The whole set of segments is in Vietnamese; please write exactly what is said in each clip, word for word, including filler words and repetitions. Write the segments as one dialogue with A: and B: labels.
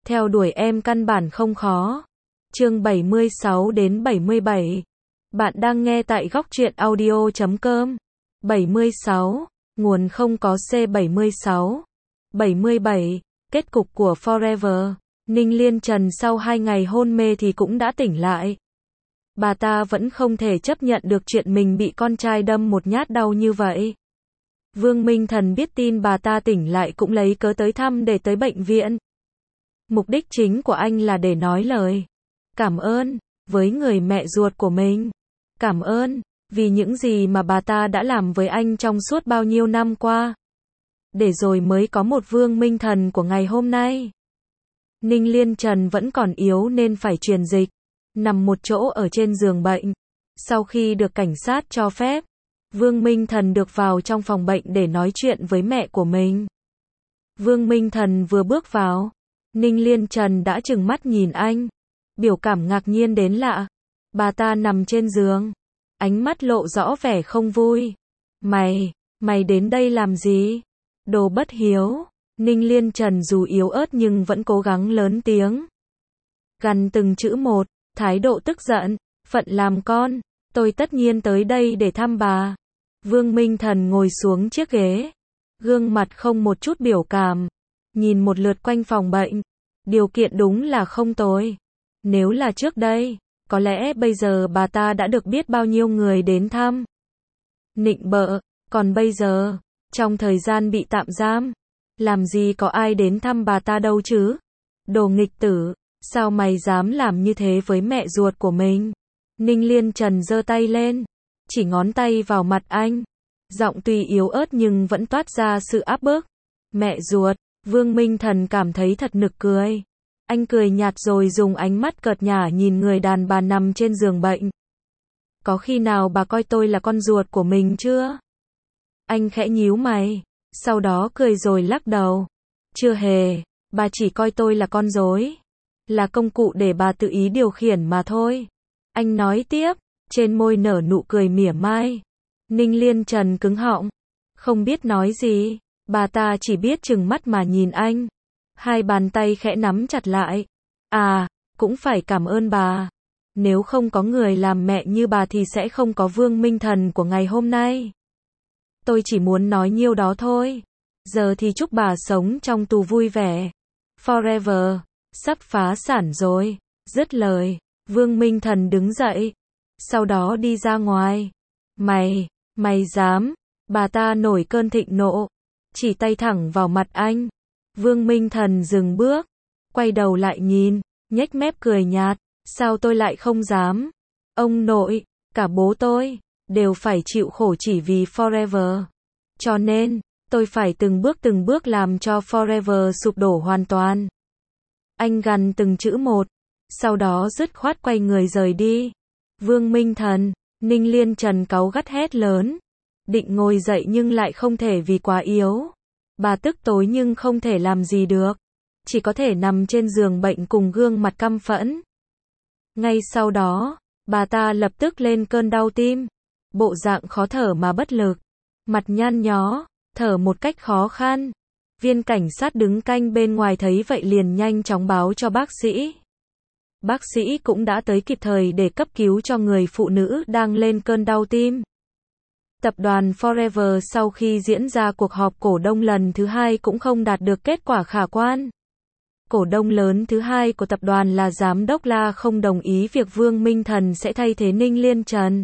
A: Theo đuổi em căn bản không khó. Chương bảy mươi sáu đến bảy mươi bảy. Bạn đang nghe tại góc truyện audio chấm com. bảy mươi sáu. Nguồn không có C bảy mươi sáu. bảy mươi bảy. Kết cục của Forever. Ninh Liên Trần sau hai ngày hôn mê thì cũng đã tỉnh lại. Bà ta vẫn không thể chấp nhận được chuyện mình bị con trai đâm một nhát đau như vậy. Vương Minh Thần biết tin bà ta tỉnh lại cũng lấy cớ tới thăm để tới bệnh viện. Mục đích chính của anh là để nói lời cảm ơn với người mẹ ruột của mình. Cảm ơn vì những gì mà bà ta đã làm với anh trong suốt bao nhiêu năm qua. Để rồi mới có một Vương Minh Thần của ngày hôm nay. Ninh Liên Trần vẫn còn yếu nên phải truyền dịch, nằm một chỗ ở trên giường bệnh. Sau khi được cảnh sát cho phép, Vương Minh Thần được vào trong phòng bệnh để nói chuyện với mẹ của mình. Vương Minh Thần vừa bước vào, Ninh Liên Trần đã trừng mắt nhìn anh, biểu cảm ngạc nhiên đến lạ. Bà ta nằm trên giường, ánh mắt lộ rõ vẻ không vui. Mày, mày đến đây làm gì? Đồ bất hiếu. Ninh Liên Trần dù yếu ớt nhưng vẫn cố gắng lớn tiếng, gằn từng chữ một, thái độ tức giận. Phận làm con, tôi tất nhiên tới đây để thăm bà. Vương Minh Thần ngồi xuống chiếc ghế, gương mặt không một chút biểu cảm, nhìn một lượt quanh phòng bệnh. Điều kiện đúng là không tồi. Nếu là trước đây, có lẽ bây giờ bà ta đã được biết bao nhiêu người đến thăm, nịnh bợ. Còn bây giờ, trong thời gian bị tạm giam, làm gì có ai đến thăm bà ta đâu chứ? Đồ nghịch tử, sao mày dám làm như thế với mẹ ruột của mình? Ninh Liên Trần giơ tay lên, chỉ ngón tay vào mặt anh. Giọng tuy yếu ớt nhưng vẫn toát ra sự áp bức. Mẹ ruột. Vương Minh Thần cảm thấy thật nực cười. Anh cười nhạt rồi dùng ánh mắt cợt nhả nhìn người đàn bà nằm trên giường bệnh. Có khi nào bà coi tôi là con ruột của mình chưa? Anh khẽ nhíu mày, sau đó cười rồi lắc đầu. Chưa hề, bà chỉ coi tôi là con rối, là công cụ để bà tự ý điều khiển mà thôi. Anh nói tiếp, trên môi nở nụ cười mỉa mai. Ninh Liên Trần cứng họng, không biết nói gì. Bà ta chỉ biết trừng mắt mà nhìn anh. Hai bàn tay khẽ nắm chặt lại. À, cũng phải cảm ơn bà. Nếu không có người làm mẹ như bà thì sẽ không có Vương Minh Thần của ngày hôm nay. Tôi chỉ muốn nói nhiêu đó thôi. Giờ thì chúc bà sống trong tù vui vẻ. Forever sắp phá sản rồi. Dứt lời, Vương Minh Thần đứng dậy, sau đó đi ra ngoài. Mày, mày dám? Bà ta nổi cơn thịnh nộ, chỉ tay thẳng vào mặt anh. Vương Minh Thần dừng bước, quay đầu lại nhìn, nhếch mép cười nhạt. Sao tôi lại không dám? Ông nội, cả bố tôi đều phải chịu khổ chỉ vì Forever. Cho nên, tôi phải từng bước từng bước làm cho Forever sụp đổ hoàn toàn. Anh gằn từng chữ một, sau đó dứt khoát quay người rời đi. Vương Minh Thần. Ninh Liên Trần cáu gắt hét lớn, định ngồi dậy nhưng lại không thể vì quá yếu. Bà tức tối nhưng không thể làm gì được, chỉ có thể nằm trên giường bệnh cùng gương mặt căm phẫn. Ngay sau đó, bà ta lập tức lên cơn đau tim, bộ dạng khó thở mà bất lực, mặt nhăn nhó, thở một cách khó khăn. Viên cảnh sát đứng canh bên ngoài thấy vậy liền nhanh chóng báo cho bác sĩ. Bác sĩ cũng đã tới kịp thời để cấp cứu cho người phụ nữ đang lên cơn đau tim. Tập đoàn Forever sau khi diễn ra cuộc họp cổ đông lần thứ hai cũng không đạt được kết quả khả quan. Cổ đông lớn thứ hai của tập đoàn là Giám đốc La không đồng ý việc Vương Minh Thần sẽ thay thế Ninh Liên Trần.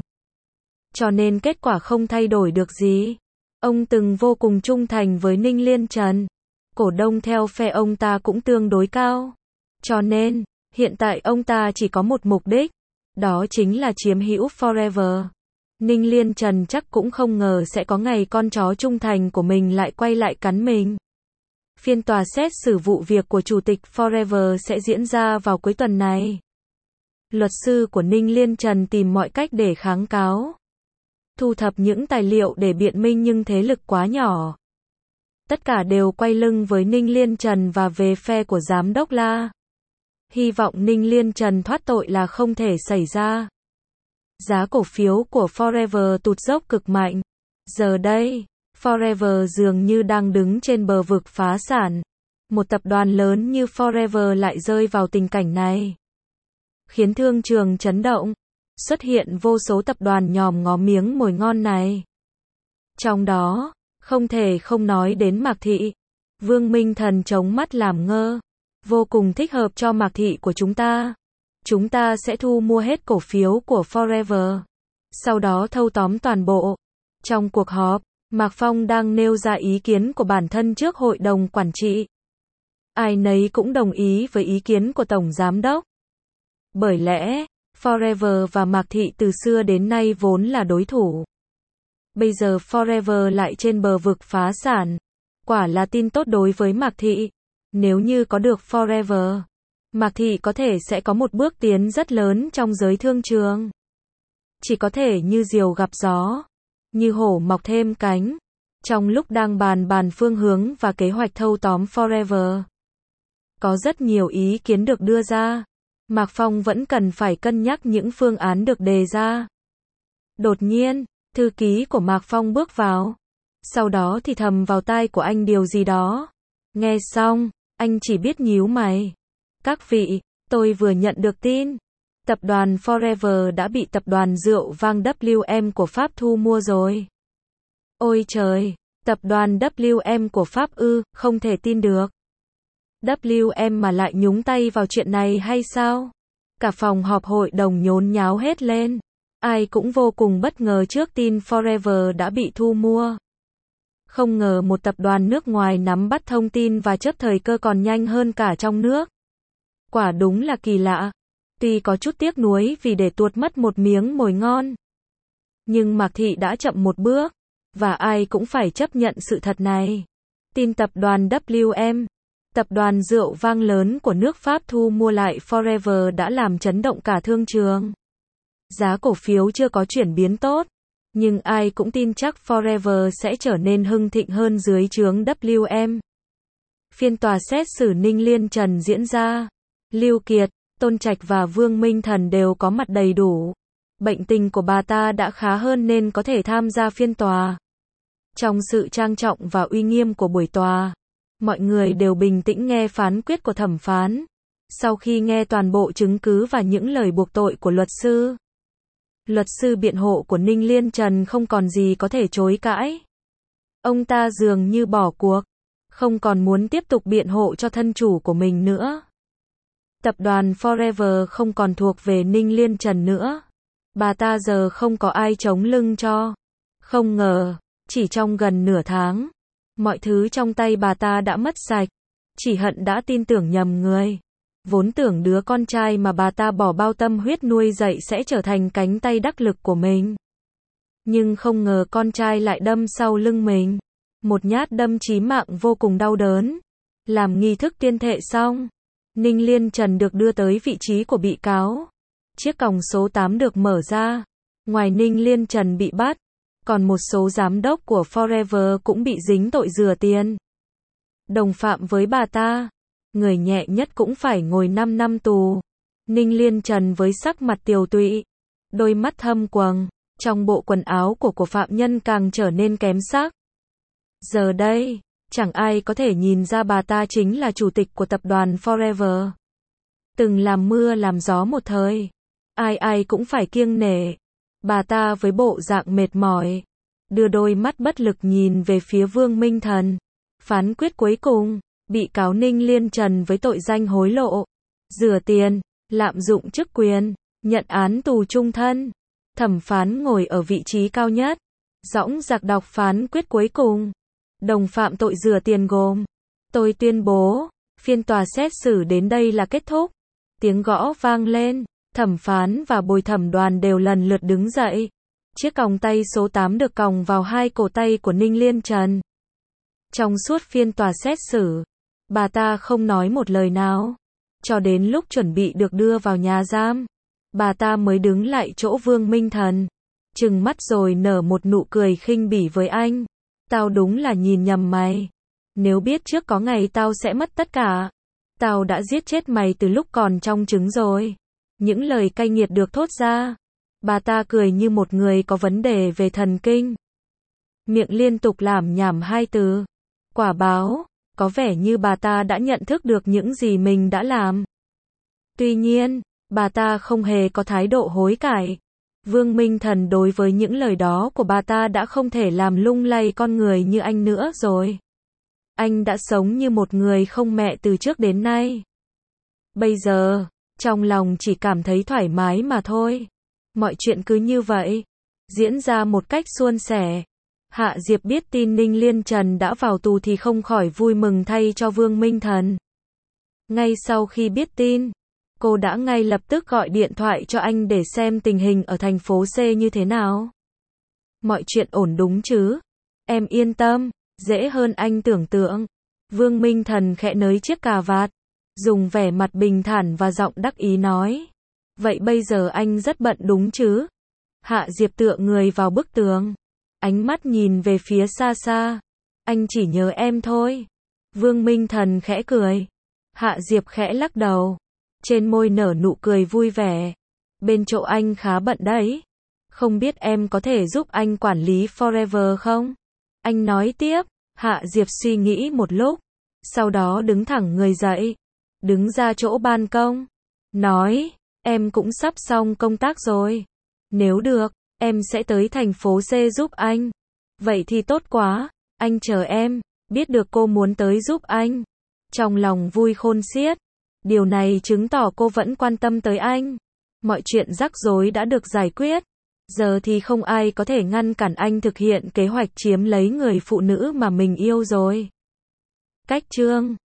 A: Cho nên kết quả không thay đổi được gì. Ông từng vô cùng trung thành với Ninh Liên Trần. Cổ đông theo phe ông ta cũng tương đối cao. Cho nên, hiện tại ông ta chỉ có một mục đích, đó chính là chiếm hữu Forever. Ninh Liên Trần chắc cũng không ngờ sẽ có ngày con chó trung thành của mình lại quay lại cắn mình. Phiên tòa xét xử vụ việc của chủ tịch Forever sẽ diễn ra vào cuối tuần này. Luật sư của Ninh Liên Trần tìm mọi cách để kháng cáo, thu thập những tài liệu để biện minh nhưng thế lực quá nhỏ. Tất cả đều quay lưng với Ninh Liên Trần và về phe của Giám đốc La. Hy vọng Ninh Liên Trần thoát tội là không thể xảy ra. Giá cổ phiếu của Forever tụt dốc cực mạnh. Giờ đây, Forever dường như đang đứng trên bờ vực phá sản. một tập đoàn lớn như Forever lại rơi vào tình cảnh này. Khiến thương trường chấn động, xuất hiện vô số tập đoàn nhòm ngó miếng mồi ngon này. Trong đó, không thể không nói đến Mạc Thị. Vương Minh Thần chống mắt làm ngơ. Vô cùng thích hợp cho Mạc Thị của chúng ta. Chúng ta sẽ thu mua hết cổ phiếu của Forever. Sau đó thâu tóm toàn bộ. Trong cuộc họp, Mạc Phong đang nêu ra ý kiến của bản thân trước hội đồng quản trị. Ai nấy cũng đồng ý với ý kiến của Tổng Giám đốc. Bởi lẽ, Forever và Mạc Thị từ xưa đến nay vốn là đối thủ. Bây giờ Forever lại trên bờ vực phá sản. Quả là tin tốt đối với Mạc Thị. Nếu như có được Forever, Mạc Thị có thể sẽ có một bước tiến rất lớn trong giới thương trường. Chỉ có thể như diều gặp gió, như hổ mọc thêm cánh. Trong lúc đang bàn bàn phương hướng và kế hoạch thâu tóm Forever, có rất nhiều ý kiến được đưa ra. Mạc Phong vẫn cần phải cân nhắc những phương án được đề ra. Đột nhiên, thư ký của Mạc Phong bước vào. Sau đó thì thầm vào tai của anh điều gì đó. Nghe xong, anh chỉ biết nhíu mày. Các vị, tôi vừa nhận được tin. Tập đoàn Forever đã bị tập đoàn rượu vang W M của Pháp thu mua rồi. Ôi trời, tập đoàn W M của Pháp ư, không thể tin được. W M mà lại nhúng tay vào chuyện này hay sao? Cả phòng họp hội đồng nhốn nháo hết lên. Ai cũng vô cùng bất ngờ trước tin Forever đã bị thu mua. Không ngờ một tập đoàn nước ngoài nắm bắt thông tin và chớp thời cơ còn nhanh hơn cả trong nước. Quả đúng là kỳ lạ. Tuy có chút tiếc nuối vì để tuột mất một miếng mồi ngon. Nhưng Mạc Thị đã chậm một bước. Và ai cũng phải chấp nhận sự thật này. Tin tập đoàn W M, tập đoàn rượu vang lớn của nước Pháp thu mua lại Forever đã làm chấn động cả thương trường. Giá cổ phiếu chưa có chuyển biến tốt. Nhưng ai cũng tin chắc Forever sẽ trở nên hưng thịnh hơn dưới trướng W M. Phiên tòa xét xử Ninh Liên Trần diễn ra. Lưu Kiệt, Tôn Trạch và Vương Minh Thần đều có mặt đầy đủ. Bệnh tình của bà ta đã khá hơn nên có thể tham gia phiên tòa. Trong sự trang trọng và uy nghiêm của buổi tòa, mọi người đều bình tĩnh nghe phán quyết của thẩm phán. Sau khi nghe toàn bộ chứng cứ và những lời buộc tội của luật sư, luật sư biện hộ của Ninh Liên Trần không còn gì có thể chối cãi. Ông ta dường như bỏ cuộc, không còn muốn tiếp tục biện hộ cho thân chủ của mình nữa. Tập đoàn Forever không còn thuộc về Ninh Liên Trần nữa. Bà ta giờ không có ai chống lưng cho. Không ngờ, chỉ trong gần nửa tháng, mọi thứ trong tay bà ta đã mất sạch. Chỉ hận đã tin tưởng nhầm người. Vốn tưởng đứa con trai mà bà ta bỏ bao tâm huyết nuôi dạy sẽ trở thành cánh tay đắc lực của mình. Nhưng không ngờ con trai lại đâm sau lưng mình. Một nhát đâm chí mạng vô cùng đau đớn. Làm nghi thức tuyên thệ xong, Ninh Liên Trần được đưa tới vị trí của bị cáo. Chiếc còng số tám được mở ra. Ngoài Ninh Liên Trần bị bắt, còn một số giám đốc của Forever cũng bị dính tội rửa tiền. Đồng phạm với bà ta, người nhẹ nhất cũng phải ngồi năm năm tù. Ninh Liên Trần với sắc mặt tiều tụy, đôi mắt thâm quầng, trong bộ quần áo của của phạm nhân càng trở nên kém sắc. Giờ đây, chẳng ai có thể nhìn ra bà ta chính là chủ tịch của tập đoàn Forever. Từng làm mưa làm gió một thời, ai ai cũng phải kiêng nể. Bà ta với bộ dạng mệt mỏi, đưa đôi mắt bất lực nhìn về phía Vương Minh Thần. Phán quyết cuối cùng, bị cáo Ninh Liên Trần với tội danh hối lộ, rửa tiền, lạm dụng chức quyền, nhận án tù chung thân. Thẩm phán ngồi ở vị trí cao nhất, dõng dạc đọc phán quyết cuối cùng. Đồng phạm tội rửa tiền gồm: tôi tuyên bố, phiên tòa xét xử đến đây là kết thúc. Tiếng gõ vang lên, thẩm phán và bồi thẩm đoàn đều lần lượt đứng dậy. Chiếc còng tay số tám được còng vào hai cổ tay của Ninh Liên Trần. Trong suốt phiên tòa xét xử, bà ta không nói một lời nào. Cho đến lúc chuẩn bị được đưa vào nhà giam, bà ta mới đứng lại chỗ Vương Minh Thần, trừng mắt rồi nở một nụ cười khinh bỉ với anh. Tao đúng là nhìn nhầm mày. Nếu biết trước có ngày tao sẽ mất tất cả, tao đã giết chết mày từ lúc còn trong trứng rồi. Những lời cay nghiệt được thốt ra. Bà ta cười như một người có vấn đề về thần kinh. Miệng liên tục lảm nhảm hai từ: quả báo, có vẻ như bà ta đã nhận thức được những gì mình đã làm. Tuy nhiên, bà ta không hề có thái độ hối cải. Vương Minh Thần đối với những lời đó của bà ta đã không thể làm lung lay con người như anh nữa rồi. Anh đã sống như một người không mẹ từ trước đến nay. Bây giờ, trong lòng chỉ cảm thấy thoải mái mà thôi. Mọi chuyện cứ như vậy, diễn ra một cách suôn sẻ. Hạ Diệp biết tin Ninh Liên Trần đã vào tù thì không khỏi vui mừng thay cho Vương Minh Thần. Ngay sau khi biết tin, cô đã ngay lập tức gọi điện thoại cho anh để xem tình hình ở thành phố C như thế nào. Mọi chuyện ổn đúng chứ? Em yên tâm, dễ hơn anh tưởng tượng. Vương Minh Thần khẽ nới chiếc cà vạt, dùng vẻ mặt bình thản và giọng đắc ý nói. Vậy bây giờ anh rất bận đúng chứ? Hạ Diệp tựa người vào bức tường, ánh mắt nhìn về phía xa xa. Anh chỉ nhớ em thôi. Vương Minh Thần khẽ cười. Hạ Diệp khẽ lắc đầu, trên môi nở nụ cười vui vẻ. Bên chỗ anh khá bận đấy. Không biết em có thể giúp anh quản lý Forever không? Anh nói tiếp. Hạ Diệp suy nghĩ một lúc, sau đó đứng thẳng người dậy, đứng ra chỗ ban công, nói, em cũng sắp xong công tác rồi. Nếu được, em sẽ tới thành phố C giúp anh. Vậy thì tốt quá, anh chờ em. Biết được cô muốn tới giúp anh, trong lòng vui khôn xiết. Điều này chứng tỏ cô vẫn quan tâm tới anh. Mọi chuyện rắc rối đã được giải quyết. Giờ thì không ai có thể ngăn cản anh thực hiện kế hoạch chiếm lấy người phụ nữ mà mình yêu rồi. Cách chương